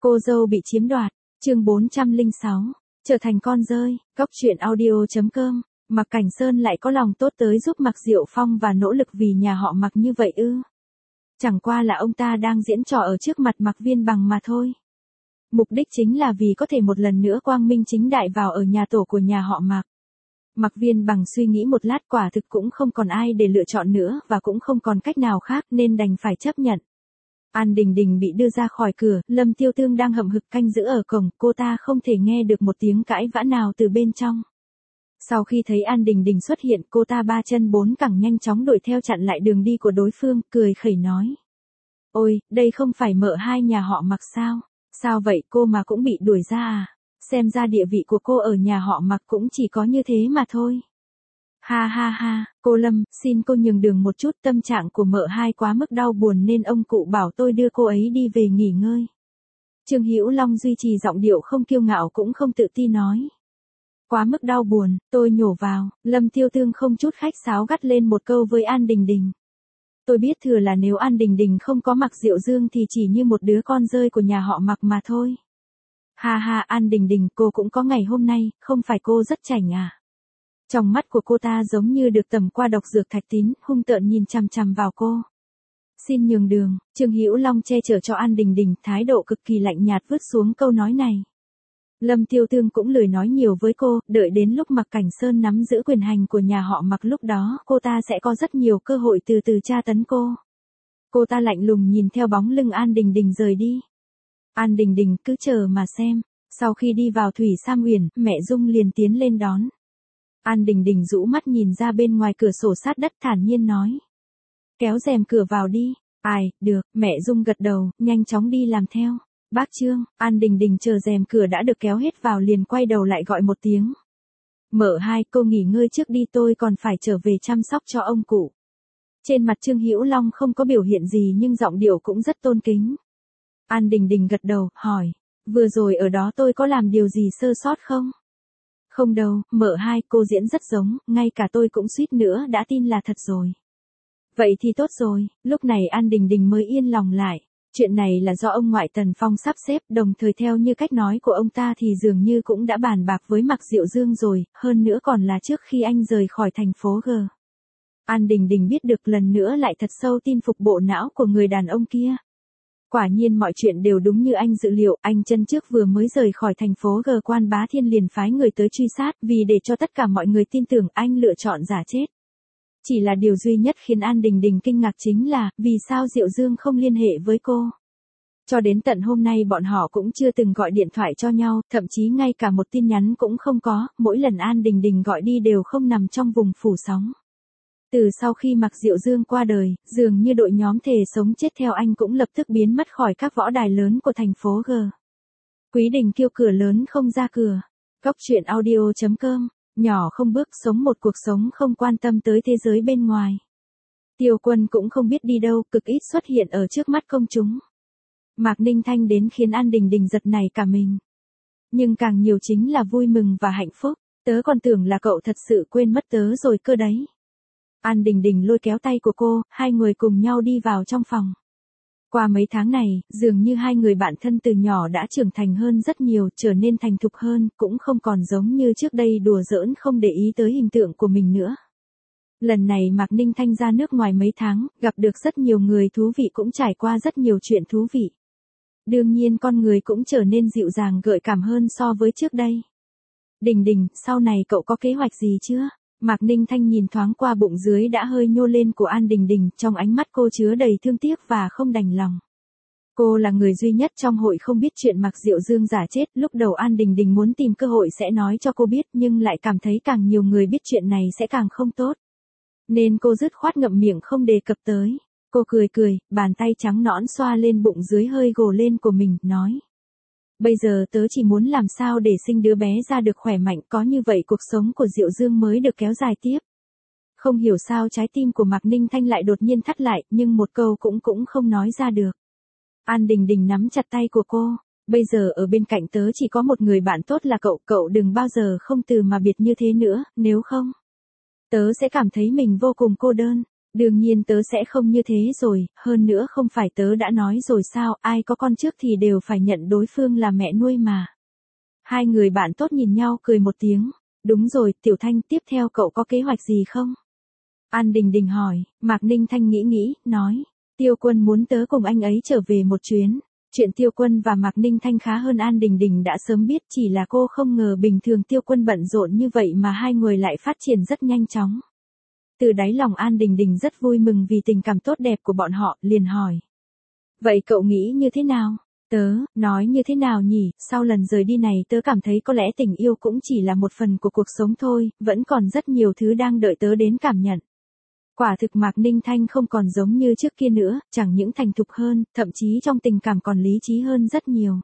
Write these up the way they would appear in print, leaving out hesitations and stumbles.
Cô dâu bị chiếm đoạt, chương 406, trở thành con rơi, Góc truyện audio.com, Mạc Cảnh Sơn lại có lòng tốt tới giúp Mạc Diệu Phong và nỗ lực vì nhà họ Mạc như vậy ư? Chẳng qua là ông ta đang diễn trò ở trước mặt Mạc Viên Bằng mà thôi. Mục đích chính là vì có thể một lần nữa quang minh chính đại vào ở nhà tổ của nhà họ Mạc. Mạc Viên Bằng suy nghĩ một lát, quả thực cũng không còn ai để lựa chọn nữa và cũng không còn cách nào khác nên đành phải chấp nhận. An Đình Đình bị đưa ra khỏi cửa, Lâm Tiêu Tương đang hậm hực canh giữ ở cổng, cô ta không thể nghe được một tiếng cãi vã nào từ bên trong. Sau khi thấy An Đình Đình xuất hiện, cô ta ba chân bốn cẳng nhanh chóng đuổi theo chặn lại đường đi của đối phương, cười khẩy nói. Ôi, đây không phải mợ hai nhà họ Mạc sao? Sao vậy, cô mà cũng bị đuổi ra à? Xem ra địa vị của cô ở nhà họ Mạc cũng chỉ có như thế mà thôi. Ha ha ha, cô Lâm, xin cô nhường đường một chút, tâm trạng của mợ hai quá mức đau buồn nên ông cụ bảo tôi đưa cô ấy đi về nghỉ ngơi. Trương Hữu Long duy trì giọng điệu không kiêu ngạo cũng không tự ti nói. Quá mức đau buồn, tôi nhổ vào, Lâm Tiêu Tương không chút khách sáo gắt lên một câu với An Đình Đình. Tôi biết thừa là nếu An Đình Đình không có Mạc Diệu Dương thì chỉ như một đứa con rơi của nhà họ Mạc mà thôi. Ha ha, An Đình Đình, cô cũng có ngày hôm nay, không phải cô rất chảnh à? Trong mắt của cô ta giống như được tẩm qua độc dược thạch tín, hung tợn nhìn chằm chằm vào cô. Xin nhường đường, Trương Hữu Long che chở cho An Đình Đình, thái độ cực kỳ lạnh nhạt vứt xuống câu nói này. Lâm Tiêu Tương cũng lười nói nhiều với cô, đợi đến lúc Mạc Cảnh Sơn nắm giữ quyền hành của nhà họ Mạc, lúc đó cô ta sẽ có rất nhiều cơ hội từ từ tra tấn cô. Cô ta lạnh lùng nhìn theo bóng lưng An Đình Đình rời đi. An Đình Đình cứ chờ mà xem. Sau khi đi vào Thủy Sam Uyển, mẹ Dung liền tiến lên đón. An Đình Đình rũ mắt nhìn ra bên ngoài cửa sổ sát đất, thản nhiên nói. Kéo rèm cửa vào đi. Ai, được, mẹ Dung gật đầu, nhanh chóng đi làm theo. Bác Trương, An Đình Đình chờ rèm cửa đã được kéo hết vào liền quay đầu lại gọi một tiếng. Mợ hai, cô nghỉ ngơi trước đi, tôi còn phải trở về chăm sóc cho ông cụ. Trên mặt Trương Hữu Long không có biểu hiện gì nhưng giọng điệu cũng rất tôn kính. An Đình Đình gật đầu, hỏi. Vừa rồi ở đó tôi có làm điều gì sơ sót không? Không đâu, mợ hai, cô diễn rất giống, ngay cả tôi cũng suýt nữa đã tin là thật rồi. Vậy thì tốt rồi, lúc này An Đình Đình mới yên lòng lại. Chuyện này là do ông ngoại Tần Phong sắp xếp, đồng thời theo như cách nói của ông ta thì dường như cũng đã bàn bạc với Mạc Diệu Dương rồi, hơn nữa còn là trước khi anh rời khỏi thành phố G. An Đình Đình biết được lần nữa lại thật sâu tin phục bộ não của người đàn ông kia. Quả nhiên mọi chuyện đều đúng như anh dự liệu, anh chân trước vừa mới rời khỏi thành phố G, Quan Bá Thiên liền phái người tới truy sát, vì để cho tất cả mọi người tin tưởng anh lựa chọn giả chết. Chỉ là điều duy nhất khiến An Đình Đình kinh ngạc chính là, vì sao Diệu Dương không liên hệ với cô. Cho đến tận hôm nay bọn họ cũng chưa từng gọi điện thoại cho nhau, thậm chí ngay cả một tin nhắn cũng không có, mỗi lần An Đình Đình gọi đi đều không nằm trong vùng phủ sóng. Từ sau khi Mạc Diệu Dương qua đời, dường như đội nhóm thề sống chết theo anh cũng lập tức biến mất khỏi các võ đài lớn của thành phố G. Quý Đình Kiêu cửa lớn không ra cửa. Góc truyện audio.com, nhỏ không bước, sống một cuộc sống không quan tâm tới thế giới bên ngoài. Tiêu Quân cũng không biết đi đâu, cực ít xuất hiện ở trước mắt công chúng. Mạc Ninh Thanh đến khiến An Đình Đình giật nảy cả mình. Nhưng càng nhiều chính là vui mừng và hạnh phúc, tớ còn tưởng là cậu thật sự quên mất tớ rồi cơ đấy. An Đình Đình lôi kéo tay của cô, hai người cùng nhau đi vào trong phòng. Qua mấy tháng này, dường như hai người bạn thân từ nhỏ đã trưởng thành hơn rất nhiều, trở nên thành thục hơn, cũng không còn giống như trước đây đùa giỡn không để ý tới hình tượng của mình nữa. Lần này Mạc Ninh Thanh ra nước ngoài mấy tháng, gặp được rất nhiều người thú vị, cũng trải qua rất nhiều chuyện thú vị. Đương nhiên con người cũng trở nên dịu dàng gợi cảm hơn so với trước đây. Đình Đình, sau này cậu có kế hoạch gì chưa? Mạc Ninh Thanh nhìn thoáng qua bụng dưới đã hơi nhô lên của An Đình Đình, trong ánh mắt cô chứa đầy thương tiếc và không đành lòng. Cô là người duy nhất trong hội không biết chuyện Mạc Diệu Dương giả chết, lúc đầu An Đình Đình muốn tìm cơ hội sẽ nói cho cô biết nhưng lại cảm thấy càng nhiều người biết chuyện này sẽ càng không tốt. Nên cô dứt khoát ngậm miệng không đề cập tới. Cô cười cười, bàn tay trắng nõn xoa lên bụng dưới hơi gồ lên của mình, nói. Bây giờ tớ chỉ muốn làm sao để sinh đứa bé ra được khỏe mạnh, có như vậy cuộc sống của Diệu Dương mới được kéo dài tiếp. Không hiểu sao trái tim của Mạc Ninh Thanh lại đột nhiên thắt lại, nhưng một câu cũng không nói ra được. An Đình Đình nắm chặt tay của cô. Bây giờ ở bên cạnh tớ chỉ có một người bạn tốt là cậu đừng bao giờ không từ mà biệt như thế nữa, nếu không, tớ sẽ cảm thấy mình vô cùng cô đơn. Đương nhiên tớ sẽ không như thế rồi, hơn nữa không phải tớ đã nói rồi sao, ai có con trước thì đều phải nhận đối phương là mẹ nuôi mà. Hai người bạn tốt nhìn nhau cười một tiếng. Đúng rồi, Tiểu Thanh, tiếp theo cậu có kế hoạch gì không? An Đình Đình hỏi. Mạc Ninh Thanh nghĩ, nói. Tiêu Quân muốn tớ cùng anh ấy trở về một chuyến. Chuyện Tiêu Quân và Mạc Ninh Thanh khá hơn An Đình Đình đã sớm biết, chỉ là cô không ngờ bình thường Tiêu Quân bận rộn như vậy mà hai người lại phát triển rất nhanh chóng. Từ đáy lòng An Đình Đình rất vui mừng vì tình cảm tốt đẹp của bọn họ, liền hỏi. Vậy cậu nghĩ như thế nào? Tớ, nói như thế nào nhỉ, sau lần rời đi này tớ cảm thấy có lẽ tình yêu cũng chỉ là một phần của cuộc sống thôi, vẫn còn rất nhiều thứ đang đợi tớ đến cảm nhận. Quả thực Mạc Ninh Thanh không còn giống như trước kia nữa, chẳng những thành thục hơn, thậm chí trong tình cảm còn lý trí hơn rất nhiều.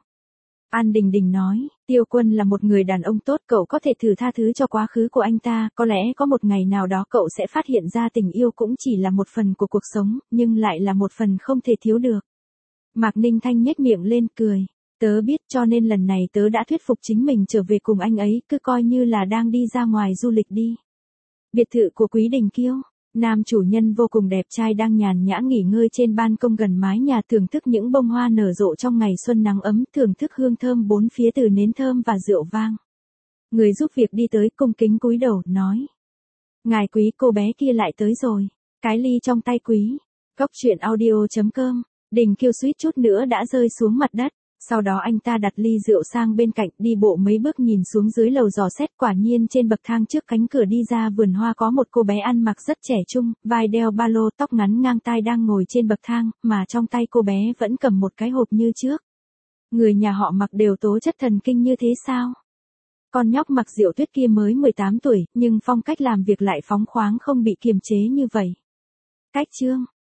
An Đình Đình nói, Tiêu Quân là một người đàn ông tốt, cậu có thể thử tha thứ cho quá khứ của anh ta, có lẽ có một ngày nào đó cậu sẽ phát hiện ra tình yêu cũng chỉ là một phần của cuộc sống, nhưng lại là một phần không thể thiếu được. Mạc Ninh Thanh nhếch miệng lên cười, tớ biết cho nên lần này tớ đã thuyết phục chính mình trở về cùng anh ấy, cứ coi như là đang đi ra ngoài du lịch đi. Biệt thự của Quý Đình Kiêu. Nam chủ nhân vô cùng đẹp trai đang nhàn nhã nghỉ ngơi trên ban công gần mái nhà, thưởng thức những bông hoa nở rộ trong ngày xuân nắng ấm, thưởng thức hương thơm bốn phía từ nến thơm và rượu vang. Người giúp việc đi tới cung kính cúi đầu, nói. Ngài Quý, cô bé kia lại tới rồi. Cái ly trong tay Quý. Góc truyện audio.com. Đình Kiêu suýt chút nữa đã rơi xuống mặt đất. Sau đó anh ta đặt ly rượu sang bên cạnh, đi bộ mấy bước nhìn xuống dưới lầu dò xét, quả nhiên trên bậc thang trước cánh cửa đi ra vườn hoa có một cô bé ăn mặc rất trẻ trung, vai đeo ba lô, tóc ngắn ngang tai đang ngồi trên bậc thang, mà trong tay cô bé vẫn cầm một cái hộp như trước. Người nhà họ Mạc đều tố chất thần kinh như thế sao? Con nhóc Mạc Diệu Tuyết kia mới 18 tuổi, nhưng phong cách làm việc lại phóng khoáng không bị kiềm chế như vậy. Cách chương